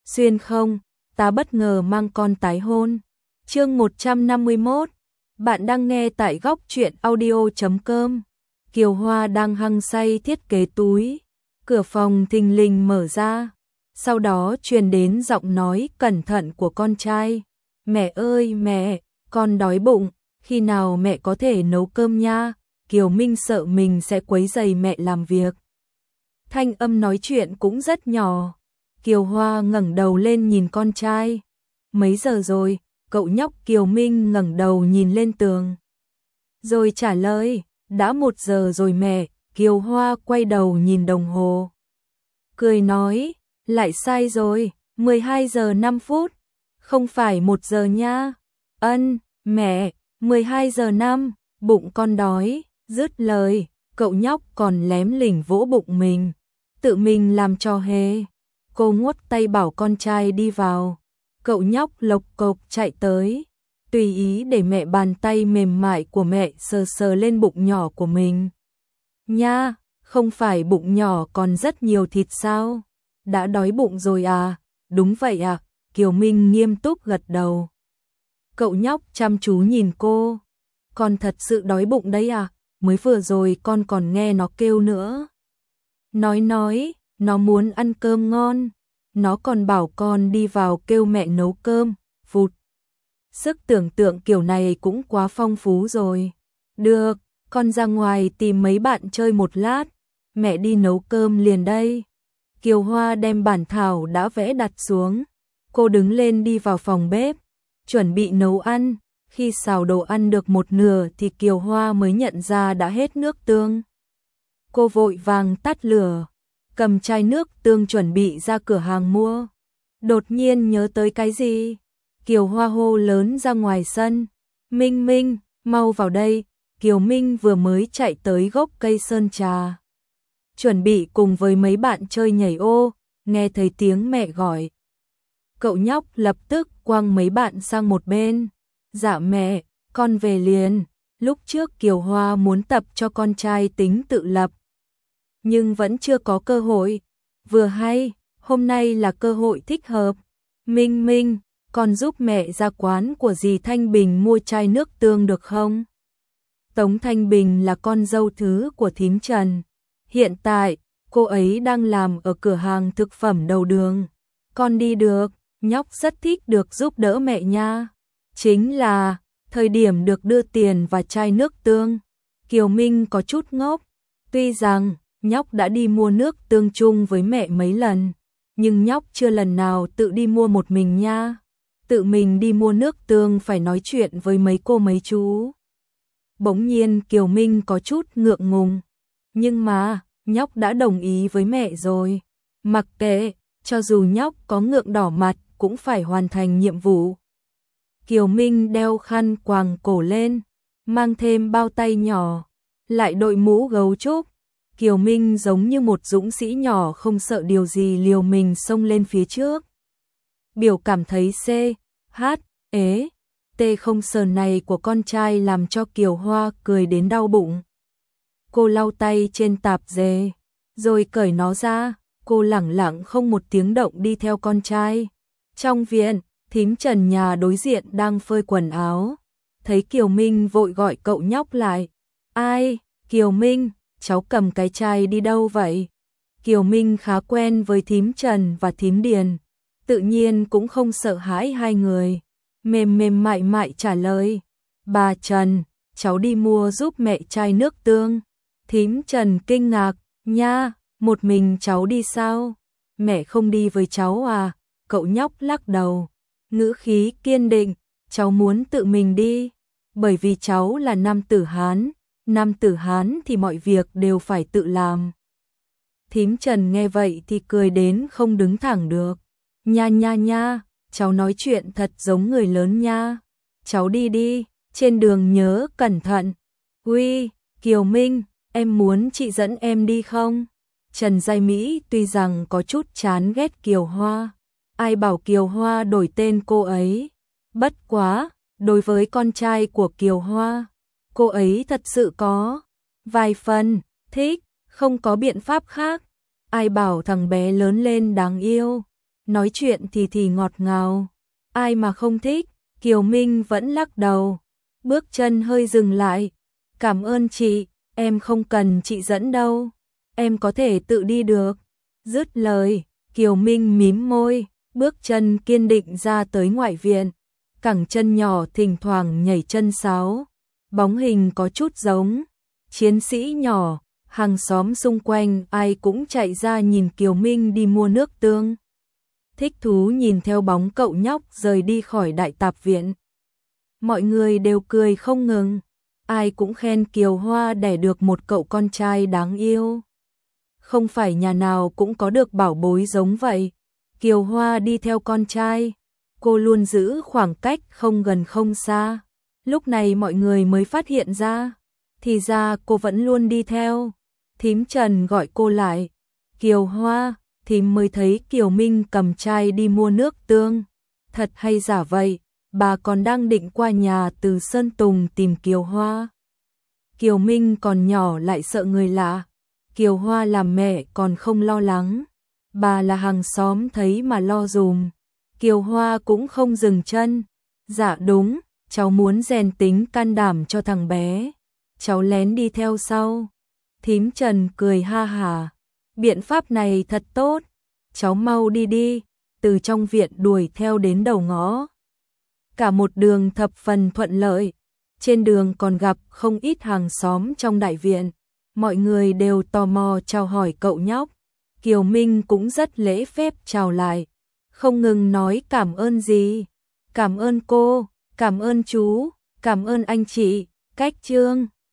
xuyên không, ta bất ngờ mang con tái hôn. Chương 151, bạn đang nghe tại góc truyện audio.com. Kiều Hoa đang hăng say thiết kế túi, cửa phòng thình lình mở ra, sau đó truyền đến giọng nói cẩn thận của con trai. Mẹ ơi mẹ, con đói bụng, khi nào mẹ có thể nấu cơm nha? Kiều Minh sợ mình sẽ quấy rầy mẹ làm việc. Thanh âm nói chuyện cũng rất nhỏ. Kiều Hoa ngẩng đầu lên nhìn con trai. Mấy giờ rồi? Cậu nhóc Kiều Minh ngẩng đầu nhìn lên tường. Rồi trả lời, đã 1 giờ rồi mẹ. Kiều Hoa quay đầu nhìn đồng hồ. Cười nói, lại sai rồi, 12 giờ 5 phút. Không phải 1 giờ nha. Mẹ, 12 giờ 5, bụng con đói. Dứt lời, cậu nhóc còn lém lỉnh vỗ bụng mình. Tự mình làm trò hề. Cô ngoắt tay bảo con trai đi vào. Cậu nhóc lộc cộc chạy tới, tùy ý để mẹ bàn tay mềm mại của mẹ sờ sờ lên bụng nhỏ của mình. Nha, không phải bụng nhỏ còn rất nhiều thịt sao? Đã đói bụng rồi à? Đúng vậy ạ, Kiều Minh nghiêm túc gật đầu. Cậu nhóc chăm chú nhìn cô. Con thật sự đói bụng đấy à? Mới vừa rồi con còn nghe nó kêu nữa. Nói, nó muốn ăn cơm ngon. Nó còn bảo con đi vào kêu mẹ nấu cơm, vụt. Sức tưởng tượng kiểu này cũng quá phong phú rồi. Được, con ra ngoài tìm mấy bạn chơi một lát, mẹ đi nấu cơm liền đây. Kiều Hoa đem bản thảo đã vẽ đặt xuống. Cô đứng lên đi vào phòng bếp, chuẩn bị nấu ăn. Khi xào đồ ăn được một nửa thì Kiều Hoa mới nhận ra đã hết nước tương. Cô vội vàng tắt lửa, cầm chai nước tương chuẩn bị ra cửa hàng mua. Đột nhiên nhớ tới cái gì? Kiều Hoa hô lớn ra ngoài sân. Minh, mau vào đây. Kiều Minh vừa mới chạy tới gốc cây sơn trà, chuẩn bị cùng với mấy bạn chơi nhảy ô, nghe thấy tiếng mẹ gọi. Cậu nhóc lập tức quăng mấy bạn sang một bên. Dạ mẹ, con về liền. Lúc trước Kiều Hoa muốn tập cho con trai tính tự lập, nhưng vẫn chưa có cơ hội. Vừa hay, hôm nay là cơ hội thích hợp. Minh, con giúp mẹ ra quán của dì Thanh Bình mua chai nước tương được không? Tống Thanh Bình là con dâu thứ của thím Trần. Hiện tại, cô ấy đang làm ở cửa hàng thực phẩm đầu đường. Con đi được, nhóc rất thích được giúp đỡ mẹ nha. Chính là, thời điểm được đưa tiền và chai nước tương. Kiều Minh có chút ngốc. Tuy rằng, nhóc đã đi mua nước tương chung với mẹ mấy lần, nhưng nhóc chưa lần nào tự đi mua một mình nha. Tự mình đi mua nước tương phải nói chuyện với mấy cô mấy chú. Bỗng nhiên Kiều Minh có chút ngượng ngùng. Nhưng mà, nhóc đã đồng ý với mẹ rồi. Mặc kệ, cho dù nhóc có ngượng đỏ mặt cũng phải hoàn thành nhiệm vụ. Kiều Minh đeo khăn quàng cổ lên, mang thêm bao tay nhỏ, lại đội mũ gấu trúc. Kiều Minh giống như một dũng sĩ nhỏ không sợ điều gì liều mình xông lên phía trước. Biểu cảm thấy T không sờn này của con trai làm cho Kiều Hoa cười đến đau bụng. Cô lau tay trên tạp dề, rồi cởi nó ra. Cô lẳng lặng không một tiếng động đi theo con trai. Trong viện, thím Trần nhà đối diện đang phơi quần áo. Thấy Kiều Minh vội gọi cậu nhóc lại. Ai, Kiều Minh, cháu cầm cái chai đi đâu vậy? Kiều Minh khá quen với thím Trần và thím Điền, tự nhiên cũng không sợ hãi hai người. Mềm mại trả lời. Bà Trần, cháu đi mua giúp mẹ chai nước tương. Thím Trần kinh ngạc, nha, một mình cháu đi sao? Mẹ không đi với cháu à? Cậu nhóc lắc đầu, ngữ khí kiên định, cháu muốn tự mình đi, bởi vì cháu là nam tử Hán thì mọi việc đều phải tự làm. Thím Trần nghe vậy thì cười đến không đứng thẳng được. Nha, cháu nói chuyện thật giống người lớn nha. Cháu đi, trên đường nhớ cẩn thận. Uy, Kiều Minh, em muốn chị dẫn em đi không? Trần Giai Mỹ tuy rằng có chút chán ghét Kiều Hoa, ai bảo Kiều Hoa đổi tên cô ấy. Bất quá, đối với con trai của Kiều Hoa, cô ấy thật sự có vài phần thích, không có biện pháp khác. Ai bảo thằng bé lớn lên đáng yêu. nói chuyện thì ngọt ngào. Ai mà không thích, Kiều Minh vẫn lắc đầu, bước chân hơi dừng lại. Cảm ơn chị, em không cần chị dẫn đâu, em có thể tự đi được. Dứt lời, Kiều Minh mím môi, bước chân kiên định ra tới ngoại viện, cẳng chân nhỏ thỉnh thoảng nhảy chân sáo, bóng hình có chút giống chiến sĩ nhỏ. Hàng xóm xung quanh ai cũng chạy ra nhìn Kiều Minh đi mua nước tương, thích thú nhìn theo bóng cậu nhóc rời đi khỏi đại tạp viện. Mọi người đều cười không ngừng, ai cũng khen Kiều Hoa đẻ được một cậu con trai đáng yêu. Không phải nhà nào cũng có được bảo bối giống vậy. Kiều Hoa đi theo con trai, cô luôn giữ khoảng cách không gần không xa. Lúc này mọi người mới phát hiện ra, thì ra cô vẫn luôn đi theo. Thím Trần gọi cô lại, Kiều Hoa, thím mới thấy Kiều Minh cầm chai đi mua nước tương. Thật hay giả vậy, bà còn đang định qua nhà Từ Sơn Tùng tìm Kiều Hoa. Kiều Minh còn nhỏ lại sợ người lạ, Kiều Hoa làm mẹ còn không lo lắng, bà là hàng xóm thấy mà lo dùm. Kiều Hoa cũng không dừng chân, dạ đúng, cháu muốn rèn tính can đảm cho thằng bé, cháu lén đi theo sau. Thím Trần cười ha hả, biện pháp này thật tốt, cháu mau đi đi, từ trong viện đuổi theo đến đầu ngõ. Cả một đường thập phần thuận lợi, trên đường còn gặp không ít hàng xóm trong đại viện, mọi người đều tò mò chào hỏi cậu nhóc. Kiều Minh cũng rất lễ phép chào lại, không ngừng nói cảm ơn gì, cảm ơn cô, cảm ơn chú, cảm ơn anh chị, cách chương.